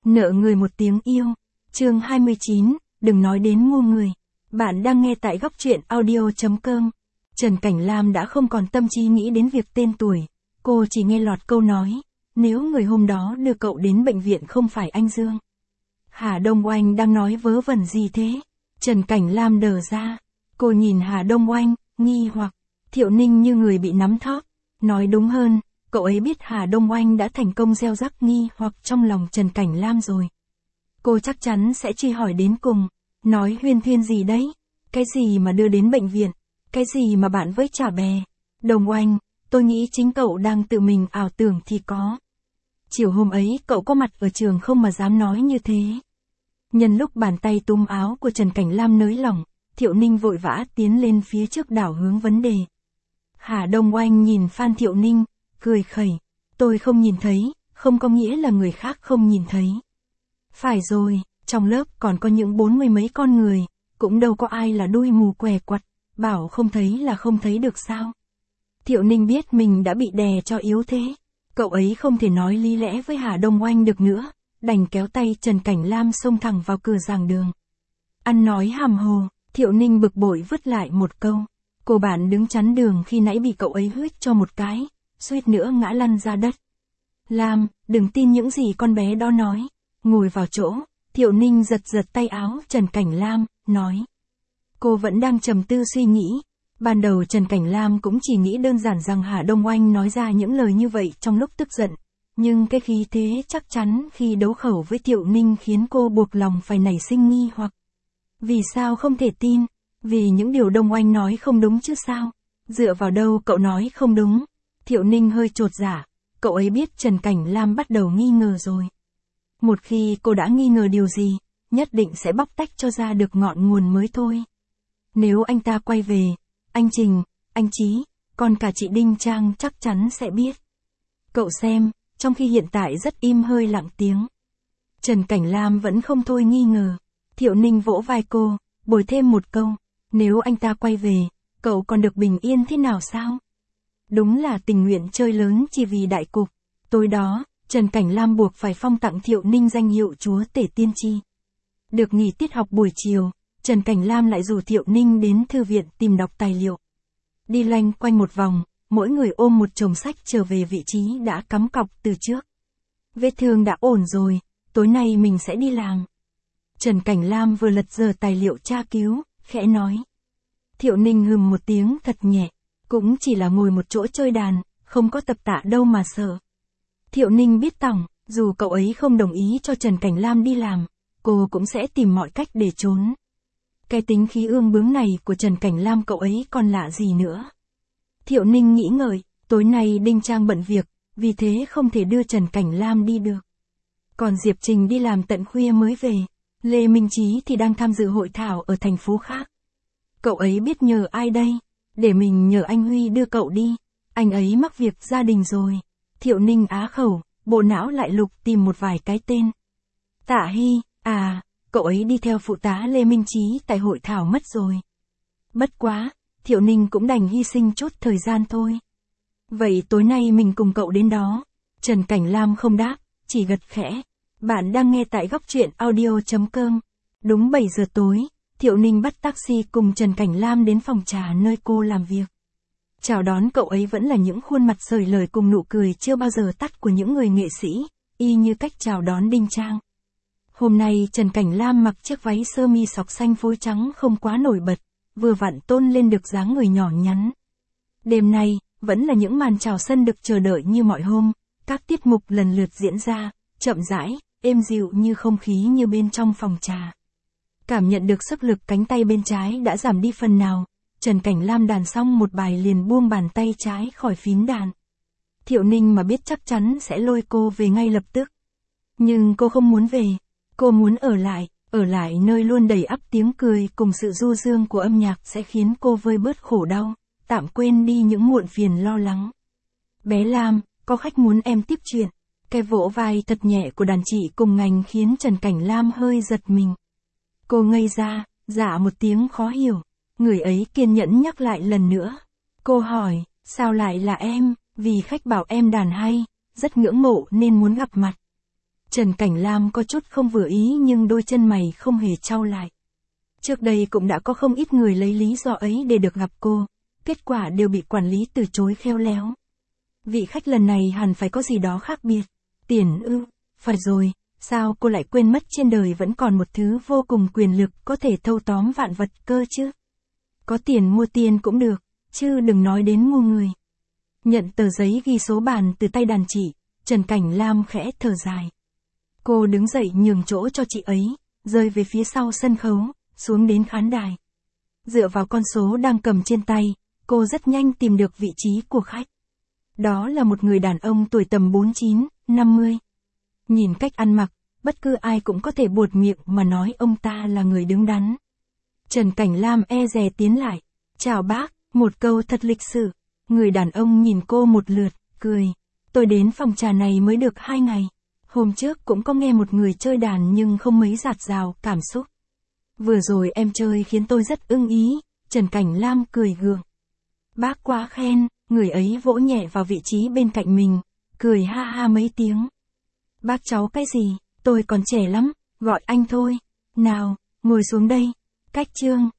Nợ người một tiếng yêu. Chương 29, đừng nói đến ngu người. Bạn đang nghe tại góc truyện audio.com. Trần Cảnh Lam đã không còn tâm trí nghĩ đến việc tên tuổi. Cô chỉ nghe lọt câu nói, nếu người hôm đó đưa cậu đến bệnh viện không phải anh Dương. Hà Đông Oanh đang nói vớ vẩn gì thế? Trần Cảnh Lam đờ ra. Cô nhìn Hà Đông Oanh, nghi hoặc. Thiệu Ninh như người bị nắm thóp. Nói đúng hơn, cậu ấy biết Hà Đông Oanh đã thành công gieo rắc nghi hoặc trong lòng Trần Cảnh Lam rồi. Cô chắc chắn sẽ truy hỏi đến cùng. Nói huyên thuyên gì đấy? Cái gì mà đưa đến bệnh viện? Cái gì mà bạn với chả bè? Đông Oanh, tôi nghĩ chính cậu đang tự mình ảo tưởng thì có. Chiều hôm ấy cậu có mặt ở trường không mà dám nói như thế. Nhân lúc bàn tay túm áo của Trần Cảnh Lam nới lỏng, Thiệu Ninh vội vã tiến lên phía trước đảo hướng vấn đề. Hà Đông Oanh nhìn Phan Thiệu Ninh, cười khẩy. Tôi không nhìn thấy, không có nghĩa là người khác không nhìn thấy. Phải rồi, trong lớp còn có những 40 mấy con người, cũng đâu có ai là đuôi mù què quặt, bảo không thấy là không thấy được sao. Thiệu Ninh biết mình đã bị đè cho yếu thế. Cậu ấy không thể nói lý lẽ với Hà Đông Oanh được nữa, đành kéo tay Trần Cảnh Lam xông thẳng vào cửa giảng đường. Ăn nói hàm hồ, Thiệu Ninh bực bội vứt lại một câu. Cô bạn đứng chắn đường khi nãy bị cậu ấy huých cho một cái, suýt nữa ngã lăn ra đất. Lam, đừng tin những gì con bé đó nói. Ngồi vào chỗ, Thiệu Ninh giật giật tay áo Trần Cảnh Lam, nói. Cô vẫn đang trầm tư suy nghĩ. Ban đầu Trần Cảnh Lam cũng chỉ nghĩ đơn giản rằng Hà Đông Oanh nói ra những lời như vậy trong lúc tức giận. Nhưng cái khí thế chắc chắn khi đấu khẩu với Thiệu Ninh khiến cô buộc lòng phải nảy sinh nghi hoặc. Vì sao không thể tin? Vì những điều Đông Oanh nói không đúng chứ sao? Dựa vào đâu cậu nói không đúng? Thiệu Ninh hơi chột dạ. Cậu ấy biết Trần Cảnh Lam bắt đầu nghi ngờ rồi. Một khi cô đã nghi ngờ điều gì, nhất định sẽ bóc tách cho ra được ngọn nguồn mới thôi. Nếu anh ta quay về, anh Trình, anh Chí, còn cả chị Đinh Trang chắc chắn sẽ biết. Cậu xem, trong khi hiện tại rất im hơi lặng tiếng. Trần Cảnh Lam vẫn không thôi nghi ngờ. Thiệu Ninh vỗ vai cô, bồi thêm một câu. Nếu anh ta quay về, cậu còn được bình yên thế nào sao? Đúng là tình nguyện chơi lớn chỉ vì đại cục. Tối đó, Trần Cảnh Lam buộc phải phong tặng Thiệu Ninh danh hiệu chúa tể tiên tri. Được nghỉ tiết học buổi chiều, Trần Cảnh Lam lại rủ Thiệu Ninh đến thư viện tìm đọc tài liệu. Đi loanh quanh một vòng, mỗi người ôm một chồng sách trở về vị trí đã cắm cọc từ trước. Vết thương đã ổn rồi, tối nay mình sẽ đi làm. Trần Cảnh Lam vừa lật dở tài liệu tra cứu, khẽ nói. Thiệu Ninh hừm một tiếng thật nhẹ, cũng chỉ là ngồi một chỗ chơi đàn, không có tập tạ đâu mà sợ. Thiệu Ninh biết tỏng, dù cậu ấy không đồng ý cho Trần Cảnh Lam đi làm, cô cũng sẽ tìm mọi cách để trốn. Cái tính khí ương bướng này của Trần Cảnh Lam cậu ấy còn lạ gì nữa. Thiệu Ninh nghĩ ngợi, tối nay Đinh Trang bận việc, vì thế không thể đưa Trần Cảnh Lam đi được. Còn Diệp Trình đi làm tận khuya mới về, Lê Minh Chí thì đang tham dự hội thảo ở thành phố khác. Cậu ấy biết nhờ ai đây? Để mình nhờ anh Huy đưa cậu đi, anh ấy mắc việc gia đình rồi. Thiệu Ninh á khẩu, bộ não lại lục tìm một vài cái tên. Tạ Hy, à, cậu ấy đi theo phụ tá Lê Minh Chí tại hội thảo mất rồi. Bất quá, Thiệu Ninh cũng đành hy sinh chút thời gian thôi. Vậy tối nay mình cùng cậu đến đó. Trần Cảnh Lam không đáp, chỉ gật khẽ. Bạn đang nghe tại góc truyện audio.com. Đúng 7 giờ tối, Thiệu Ninh bắt taxi cùng Trần Cảnh Lam đến phòng trà nơi cô làm việc. Chào đón cậu ấy vẫn là những khuôn mặt sởi lời cùng nụ cười chưa bao giờ tắt của những người nghệ sĩ, y như cách chào đón Đinh Trang. Hôm nay Trần Cảnh Lam mặc chiếc váy sơ mi sọc xanh phối trắng không quá nổi bật, vừa vặn tôn lên được dáng người nhỏ nhắn. Đêm nay, vẫn là những màn chào sân được chờ đợi như mọi hôm, các tiết mục lần lượt diễn ra, chậm rãi, êm dịu như không khí như bên trong phòng trà. Cảm nhận được sức lực cánh tay bên trái đã giảm đi phần nào, Trần Cảnh Lam đàn xong một bài liền buông bàn tay trái khỏi phím đàn. Thiệu Ninh mà biết chắc chắn sẽ lôi cô về ngay lập tức. Nhưng cô không muốn về, cô muốn ở lại nơi luôn đầy ắp tiếng cười cùng sự du dương của âm nhạc sẽ khiến cô vơi bớt khổ đau, tạm quên đi những muộn phiền lo lắng. Bé Lam, có khách muốn em tiếp chuyện. Cái vỗ vai thật nhẹ của đàn chị cùng ngành khiến Trần Cảnh Lam hơi giật mình. Cô ngây ra, dạ một tiếng khó hiểu. Người ấy kiên nhẫn nhắc lại lần nữa. Cô hỏi, sao lại là em? Vì khách bảo em đàn hay, rất ngưỡng mộ nên muốn gặp mặt. Trần Cảnh Lam có chút không vừa ý nhưng đôi chân mày không hề chau lại. Trước đây cũng đã có không ít người lấy lý do ấy để được gặp cô, kết quả đều bị quản lý từ chối khéo léo. Vị khách lần này hẳn phải có gì đó khác biệt. Tiền ư? Phải rồi, sao cô lại quên mất trên đời vẫn còn một thứ vô cùng quyền lực có thể thâu tóm vạn vật cơ chứ? Có tiền mua tiền cũng được, chứ đừng nói đến ngu người. Nhận tờ giấy ghi số bàn từ tay đàn chị, Trần Cảnh Lam khẽ thở dài. Cô đứng dậy nhường chỗ cho chị ấy, rơi về phía sau sân khấu, xuống đến khán đài. Dựa vào con số đang cầm trên tay, cô rất nhanh tìm được vị trí của khách. Đó là một người đàn ông tuổi tầm 49, 50. Nhìn cách ăn mặc, bất cứ ai cũng có thể buột miệng mà nói ông ta là người đứng đắn. Trần Cảnh Lam e dè tiến lại. Chào bác, một câu thật lịch sự. Người đàn ông nhìn cô một lượt, cười. Tôi đến phòng trà này mới được 2 ngày. Hôm trước cũng có nghe một người chơi đàn nhưng không mấy dạt dào, cảm xúc. Vừa rồi em chơi khiến tôi rất ưng ý, Trần Cảnh Lam cười gượng. Bác quá khen, người ấy vỗ nhẹ vào vị trí bên cạnh mình, cười ha ha mấy tiếng. Bác cháu cái gì, tôi còn trẻ lắm, gọi anh thôi. Nào, ngồi xuống đây. Cách Trương,